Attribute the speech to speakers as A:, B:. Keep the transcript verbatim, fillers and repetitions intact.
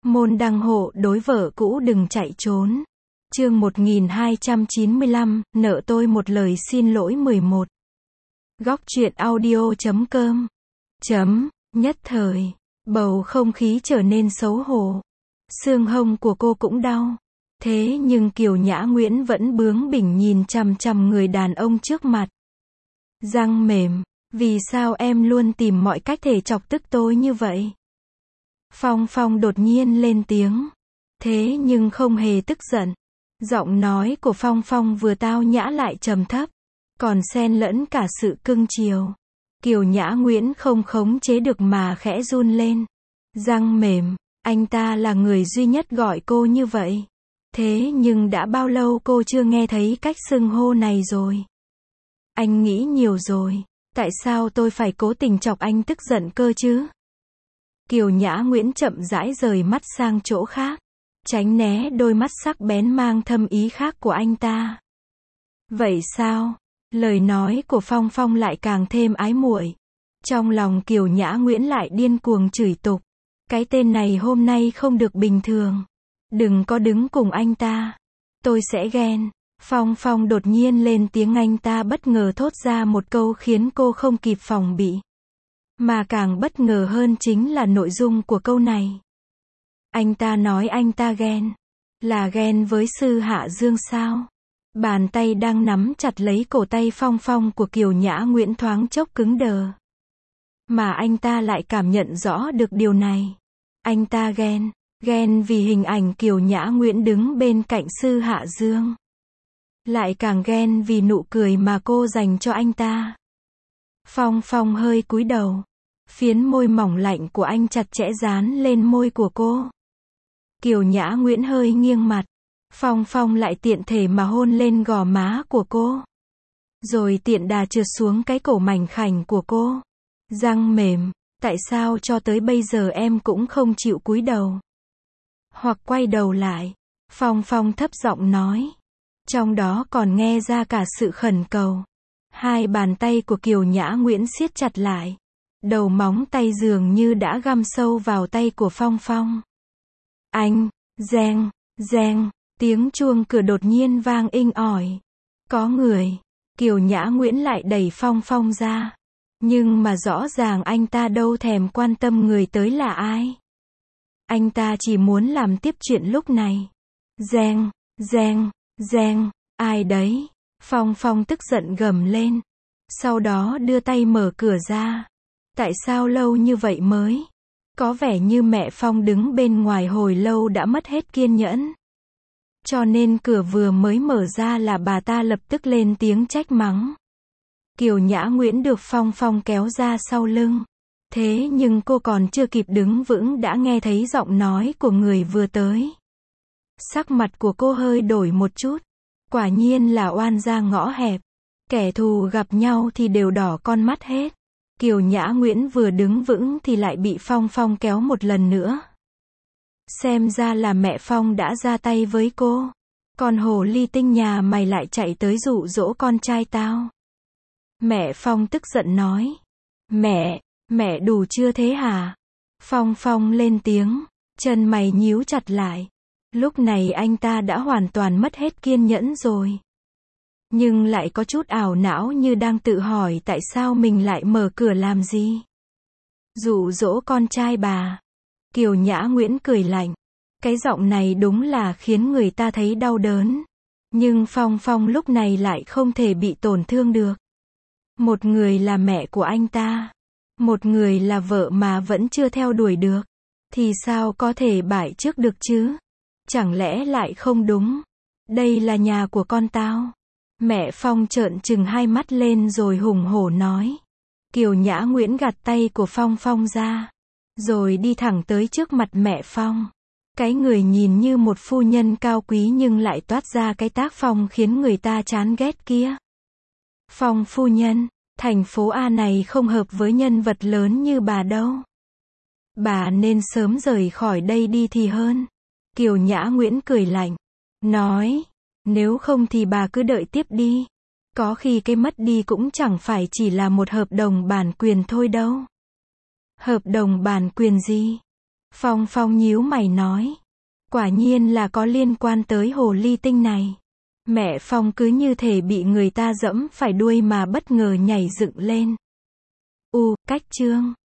A: Môn đăng hộ đối vợ cũ đừng chạy trốn. Chương một nghìn hai trăm chín mươi lăm, nợ tôi một lời xin lỗi mười một. Góc truyện audio chấm com. Chấm, nhất thời, bầu không khí trở nên xấu hổ. Xương hông của cô cũng đau. Thế nhưng Kiều Nhã Nguyễn vẫn bướng bỉnh nhìn chằm chằm người đàn ông trước mặt. Răng mềm, vì sao em luôn tìm mọi cách để chọc tức tôi như vậy? Phong Phong đột nhiên lên tiếng. Thế nhưng không hề tức giận. Giọng nói của Phong Phong vừa tao nhã lại trầm thấp, còn xen lẫn cả sự cưng chiều. Kiều Nhã Nguyễn không khống chế được mà khẽ run lên. Răng mềm, anh ta là người duy nhất gọi cô như vậy. Thế nhưng đã bao lâu cô chưa nghe thấy cách xưng hô này rồi? Anh nghĩ nhiều rồi, tại sao tôi phải cố tình chọc anh tức giận cơ chứ? Kiều Nhã Nguyễn chậm rãi rời mắt sang chỗ khác, tránh né đôi mắt sắc bén mang thâm ý khác của anh ta. Vậy sao? Lời nói của Phong Phong lại càng thêm ái muội. Trong lòng Kiều Nhã Nguyễn lại điên cuồng chửi tục. Cái tên này hôm nay không được bình thường. Đừng có đứng cùng anh ta. Tôi sẽ ghen. Phong Phong đột nhiên lên tiếng, anh ta bất ngờ thốt ra một câu khiến cô không kịp phòng bị. Mà càng bất ngờ hơn chính là nội dung của câu này. Anh ta nói anh ta ghen. Là ghen với Sư Hạ Dương sao? Bàn tay đang nắm chặt lấy cổ tay Phong Phong của Kiều Nhã Nguyễn thoáng chốc cứng đờ. Mà anh ta lại cảm nhận rõ được điều này. Anh ta ghen. Ghen vì hình ảnh Kiều Nhã Nguyễn đứng bên cạnh Sư Hạ Dương. Lại càng ghen vì nụ cười mà cô dành cho anh ta. Phong Phong hơi cúi đầu. Phiến môi mỏng lạnh của anh chặt chẽ dán lên môi của cô. Kiều Nhã Nguyễn hơi nghiêng mặt. Phong Phong lại tiện thể mà hôn lên gò má của cô. Rồi tiện đà trượt xuống cái cổ mảnh khảnh của cô. Răng mềm, tại sao cho tới bây giờ em cũng không chịu cúi đầu? Hoặc quay đầu lại. Phong Phong thấp giọng nói. Trong đó còn nghe ra cả sự khẩn cầu. Hai bàn tay của Kiều Nhã Nguyễn siết chặt lại. Đầu móng tay dường như đã găm sâu vào tay của Phong Phong. Anh, reng, reng, tiếng chuông cửa đột nhiên vang inh ỏi. Có người. Kiều Nhã Nguyễn lại đẩy Phong Phong ra. Nhưng mà rõ ràng anh ta đâu thèm quan tâm người tới là ai. Anh ta chỉ muốn làm tiếp chuyện lúc này. Reng, reng, reng, ai đấy? Phong Phong tức giận gầm lên. Sau đó đưa tay mở cửa ra. Tại sao lâu như vậy mới? Có vẻ như mẹ Phong đứng bên ngoài hồi lâu đã mất hết kiên nhẫn. Cho nên cửa vừa mới mở ra là bà ta lập tức lên tiếng trách mắng. Kiều Nhã Nguyễn được Phong Phong kéo ra sau lưng. Thế nhưng cô còn chưa kịp đứng vững đã nghe thấy giọng nói của người vừa tới. Sắc mặt của cô hơi đổi một chút. Quả nhiên là oan gia ngõ hẹp. Kẻ thù gặp nhau thì đều đỏ con mắt hết. Kiều Nhã Nguyễn vừa đứng vững thì lại bị Phong Phong kéo một lần nữa. Xem ra là mẹ Phong đã ra tay với cô. Con hồ ly tinh nhà mày lại chạy tới dụ dỗ con trai tao. Mẹ Phong tức giận nói. Mẹ, mẹ đủ chưa thế hả? Phong Phong lên tiếng, chân mày nhíu chặt lại. Lúc này anh ta đã hoàn toàn mất hết kiên nhẫn rồi. Nhưng lại có chút ảo não như đang tự hỏi tại sao mình lại mở cửa làm gì. Dụ dỗ con trai bà. Kiều Nhã Nguyễn cười lạnh. Cái giọng này đúng là khiến người ta thấy đau đớn. Nhưng Phong Phong lúc này lại không thể bị tổn thương được. Một người là mẹ của anh ta. Một người là vợ mà vẫn chưa theo đuổi được. Thì sao có thể bại trước được chứ? Chẳng lẽ lại không đúng? Đây là nhà của con tao. Mẹ Phong trợn trừng hai mắt lên rồi hùng hổ nói. Kiều Nhã Nguyễn gạt tay của Phong Phong ra. Rồi đi thẳng tới trước mặt mẹ Phong. Cái người nhìn như một phu nhân cao quý nhưng lại toát ra cái tác phong khiến người ta chán ghét kia. Phong phu nhân, thành phố A này không hợp với nhân vật lớn như bà đâu. Bà nên sớm rời khỏi đây đi thì hơn. Kiều Nhã Nguyễn cười lạnh. Nói. Nếu không thì bà cứ đợi tiếp đi. Có khi cái mất đi cũng chẳng phải chỉ là một hợp đồng bản quyền thôi đâu. Hợp đồng bản quyền gì? Phong Phong nhíu mày nói. Quả nhiên là có liên quan tới hồ ly tinh này. Mẹ Phong cứ như thể bị người ta giẫm phải đuôi mà bất ngờ nhảy dựng lên. U, cách chương.